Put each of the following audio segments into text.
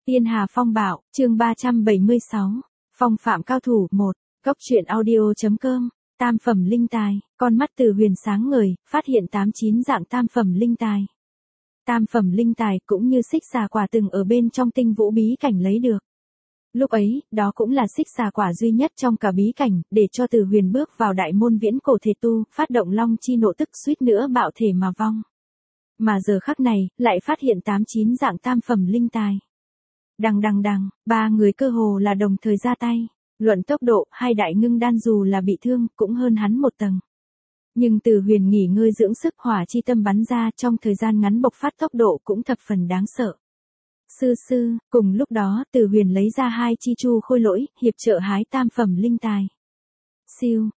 Tiên Hà Phong Bạo, chương 376. Phong phạm cao thủ 1. Cốc truyện audio.com. Tam phẩm linh tài, con mắt Từ Huyền sáng ngời, phát hiện 8-9 dạng tam phẩm linh tài. Tam phẩm linh tài cũng như xích xà quả từng ở bên trong tinh vũ bí cảnh lấy được. Lúc ấy, đó cũng là xích xà quả duy nhất trong cả bí cảnh, để cho Từ Huyền bước vào đại môn viễn cổ thể tu, phát động long chi nộ tức suýt nữa bạo thể mà vong. Mà giờ khắc này, lại phát hiện 8-9 dạng tam phẩm linh tài. Đằng, ba người cơ hồ là đồng thời ra tay. Luận tốc độ, hai đại ngưng đan dù là bị thương, cũng hơn hắn một tầng. Nhưng Từ Huyền nghỉ ngơi dưỡng sức, hỏa chi tâm bắn ra, trong thời gian ngắn bộc phát tốc độ cũng thập phần đáng sợ. Cùng lúc đó, Từ Huyền lấy ra 2 chi chu khôi lỗi, hiệp trợ hái tam phẩm linh tài. Siêu,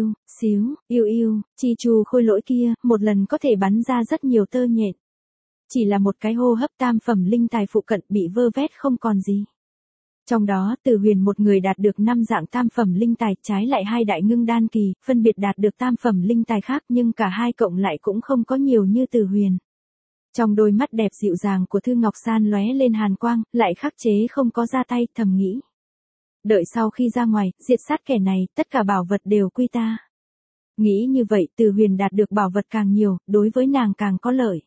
yêu, chi chu khôi lỗi kia, một lần có thể bắn ra rất nhiều tơ nhện. Chỉ là một cái hô hấp tam phẩm linh tài phụ cận bị vơ vét không còn gì. Trong đó, Từ Huyền một người đạt được 5 dạng tam phẩm linh tài, trái lại hai đại ngưng đan kỳ, phân biệt đạt được tam phẩm linh tài khác, nhưng cả hai cộng lại cũng không có nhiều như Từ Huyền. Trong đôi mắt đẹp dịu dàng của Thư Ngọc San lóe lên hàn quang, lại khắc chế không có ra tay, thầm nghĩ. Đợi sau khi ra ngoài, diệt sát kẻ này, tất cả bảo vật đều quy ta. Nghĩ như vậy, Từ Huyền đạt được bảo vật càng nhiều, đối với nàng càng có lợi.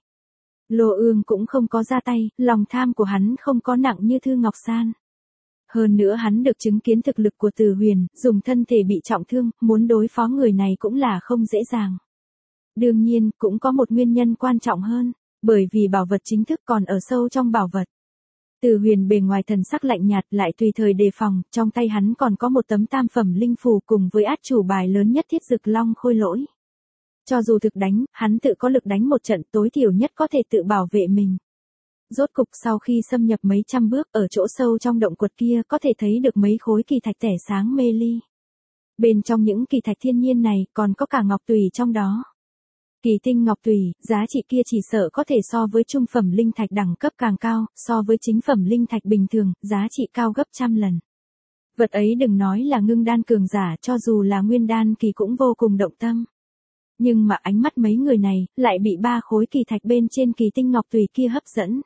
Lô Ương cũng không có ra tay, lòng tham của hắn không có nặng như Thư Ngọc San. Hơn nữa hắn được chứng kiến thực lực của Từ Huyền, dùng thân thể bị trọng thương, muốn đối phó người này cũng là không dễ dàng. Đương nhiên, cũng có một nguyên nhân quan trọng hơn, bởi vì bảo vật chính thức còn ở sâu trong bảo vật. Từ Huyền bề ngoài thần sắc lạnh nhạt lại tùy thời đề phòng, trong tay hắn còn có một tấm tam phẩm linh phù cùng với át chủ bài lớn nhất Thiết Dực Long khôi lỗi. Cho dù thực đánh, hắn tự có lực đánh một trận, tối thiểu nhất có thể tự bảo vệ mình. Rốt cục sau khi xâm nhập mấy trăm bước, ở chỗ sâu trong động quật kia có thể thấy được mấy khối kỳ thạch tẻ sáng mê ly. Bên trong những kỳ thạch thiên nhiên này còn có cả ngọc tùy trong đó. Kỳ tinh ngọc tùy, giá trị kia chỉ sợ có thể so với trung phẩm linh thạch đẳng cấp càng cao, so với chính phẩm linh thạch bình thường, giá trị cao gấp trăm lần. Vật ấy đừng nói là ngưng đan cường giả, cho dù là nguyên đan kỳ cũng vô cùng động tâm. Nhưng mà ánh mắt mấy người này, lại bị 3 khối kỳ thạch bên trên kỳ tinh ngọc tùy kia hấp dẫn.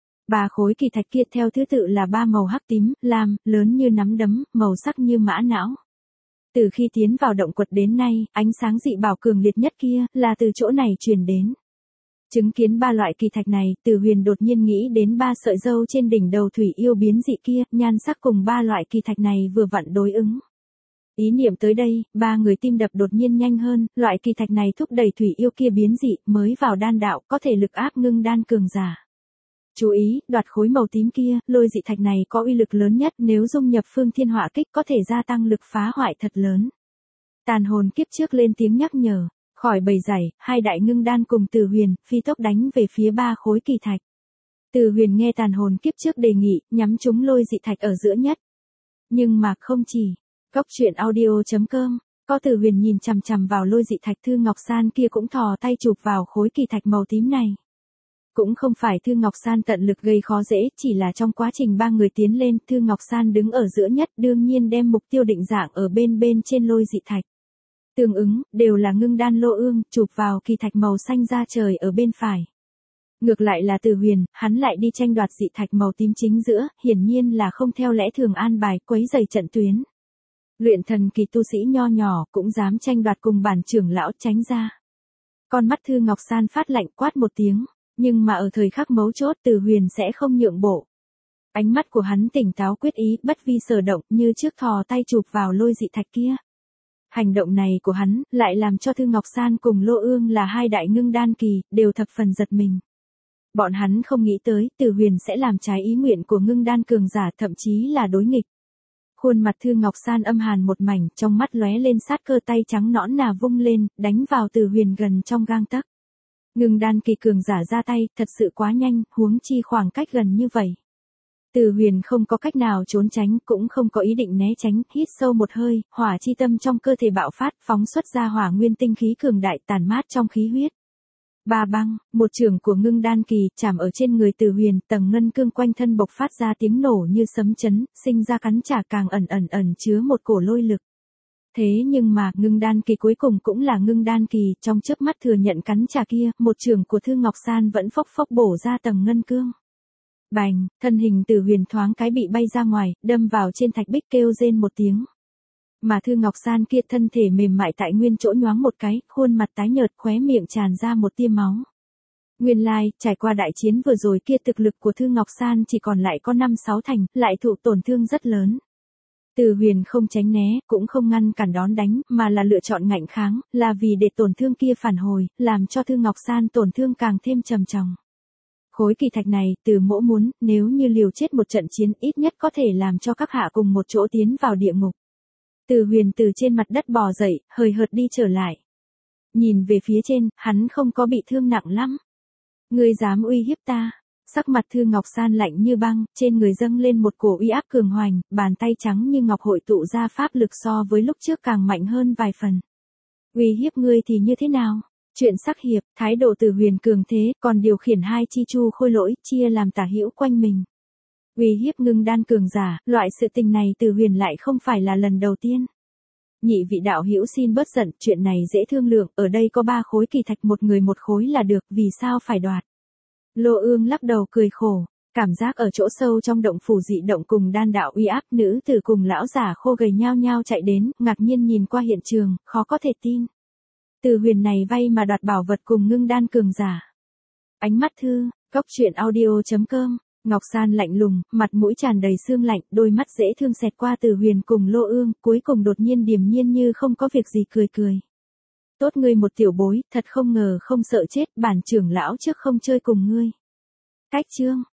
3 khối kỳ thạch kia theo thứ tự là 3 màu hắc tím, lam, lớn như nắm đấm, màu sắc như mã não. Từ khi tiến vào động quật đến nay, ánh sáng dị bảo cường liệt nhất kia, là từ chỗ này truyền đến. Chứng kiến 3 loại kỳ thạch này, Từ Huyền đột nhiên nghĩ đến 3 sợi râu trên đỉnh đầu thủy yêu biến dị kia, nhan sắc cùng 3 loại kỳ thạch này vừa vặn đối ứng. Ý niệm tới đây, 3 người tim đập đột nhiên nhanh hơn, loại kỳ thạch này thúc đẩy thủy yêu kia biến dị, mới vào đan đạo, có thể lực áp ngưng đan cường giả. Chú ý, đoạt khối màu tím kia, lôi dị thạch này có uy lực lớn nhất, nếu dung nhập phương thiên hỏa kích có thể gia tăng lực phá hoại thật lớn. Tàn hồn kiếp trước lên tiếng nhắc nhở, khỏi bầy giảy, hai đại ngưng đan cùng Từ Huyền, phi tốc đánh về phía 3 khối kỳ thạch. Từ Huyền nghe tàn hồn kiếp trước đề nghị, nhắm trúng lôi dị thạch ở giữa nhất. Nhưng mà không chỉ. Cốc truyện audio.com, có Từ Huyền nhìn chằm chằm vào lôi dị thạch, Thư Ngọc San kia cũng thò tay chụp vào khối kỳ thạch màu tím này. Cũng không phải Thư Ngọc San tận lực gây khó dễ, chỉ là trong quá trình 3 người tiến lên, Thư Ngọc San đứng ở giữa nhất, đương nhiên đem mục tiêu định dạng ở bên trên lôi dị thạch. Tương ứng, đều là ngưng đan Lô Ương, chụp vào kỳ thạch màu xanh da trời ở bên phải. Ngược lại là Từ Huyền, hắn lại đi tranh đoạt dị thạch màu tím chính giữa, hiển nhiên là không theo lẽ thường an bài, quấy rầy trận tuyến. Luyện thần kỳ tu sĩ nho nhỏ cũng dám tranh đoạt cùng bản trưởng lão, tránh ra. Con mắt Thư Ngọc San phát lạnh, quát một tiếng, nhưng mà ở thời khắc mấu chốt Từ Huyền sẽ không nhượng bộ. Ánh mắt của hắn tỉnh táo quyết ý, bất vi sở động, như trước thò tay chụp vào lôi dị thạch kia. Hành động này của hắn lại làm cho Thư Ngọc San cùng Lô Ương là hai đại ngưng đan kỳ, đều thập phần giật mình. Bọn hắn không nghĩ tới Từ Huyền sẽ làm trái ý nguyện của ngưng đan cường giả, thậm chí là đối nghịch. Khuôn mặt Thư Ngọc San âm hàn một mảnh, trong mắt lóe lên sát cơ, tay trắng nõn nà vung lên, đánh vào Từ Huyền gần trong gang tấc. Ngưng đan kỳ cường giả ra tay, thật sự quá nhanh, huống chi khoảng cách gần như vậy. Từ Huyền không có cách nào trốn tránh, cũng không có ý định né tránh, hít sâu một hơi, hỏa chi tâm trong cơ thể bạo phát, phóng xuất ra hỏa nguyên tinh khí cường đại tàn mát trong khí huyết. Ba băng, một chưởng của ngưng đan kỳ, chạm ở trên người Từ Huyền, tầng ngân cương quanh thân bộc phát ra tiếng nổ như sấm chấn, sinh ra cắn trả càng ẩn chứa một cổ lôi lực. Thế nhưng mà, ngưng đan kỳ cuối cùng cũng là ngưng đan kỳ, trong chớp mắt thừa nhận cắn trả kia, một chưởng của Thư Ngọc San vẫn phốc bổ ra tầng ngân cương. Bành, thân hình Từ Huyền thoáng cái bị bay ra ngoài, đâm vào trên thạch bích kêu rên một tiếng. Mà Thư Ngọc San kia thân thể mềm mại tại nguyên chỗ nhoáng một cái, khuôn mặt tái nhợt, khóe miệng tràn ra một tia máu. Nguyên lai, trải qua đại chiến vừa rồi kia thực lực của Thư Ngọc San chỉ còn lại có 5-6 thành, lại thụ tổn thương rất lớn. Từ Huyền không tránh né, cũng không ngăn cản đón đánh, mà là lựa chọn ngạnh kháng, là vì để tổn thương kia phản hồi, làm cho Thư Ngọc San tổn thương càng thêm trầm trọng. Khối kỳ thạch này, Từ Mỗ muốn, nếu như liều chết một trận chiến ít nhất có thể làm cho các hạ cùng một chỗ tiến vào địa ngục. Từ Huyền từ trên mặt đất bò dậy, hời hợt đi trở lại. Nhìn về phía trên, hắn không có bị thương nặng lắm. Ngươi dám uy hiếp ta? Sắc mặt Thư Ngọc San lạnh như băng, trên người dâng lên một cổ uy áp cường hoành, bàn tay trắng như ngọc hội tụ ra pháp lực so với lúc trước càng mạnh hơn vài phần. Uy hiếp ngươi thì như thế nào? Chuyện sắc hiệp, thái độ Từ Huyền cường thế, còn điều khiển hai chi chu khôi lỗi, chia làm tả hữu quanh mình. Uy hiếp ngưng đan cường giả, loại sự tình này Từ Huyền lại không phải là lần đầu tiên. Nhị vị đạo hữu xin bớt giận, chuyện này dễ thương lượng, ở đây có 3 khối kỳ thạch, một người một khối là được, vì sao phải đoạt? Lô Ương lắc đầu cười khổ, cảm giác ở chỗ sâu trong động phủ dị động cùng đan đạo uy áp, nữ tử cùng lão giả khô gầy nhao nhao chạy đến, ngạc nhiên nhìn qua hiện trường, khó có thể tin. Từ Huyền này vay mà đoạt bảo vật cùng ngưng đan cường giả. Ánh mắt thư, góc truyện audio.com. Ngọc San lạnh lùng, mặt mũi tràn đầy sương lạnh, đôi mắt dễ thương xẹt qua Từ Huyền cùng Lô Ương, cuối cùng đột nhiên điềm nhiên như không có việc gì cười cười. Tốt ngươi một tiểu bối, thật không ngờ không sợ chết, bản trưởng lão trước không chơi cùng ngươi. Cách chương.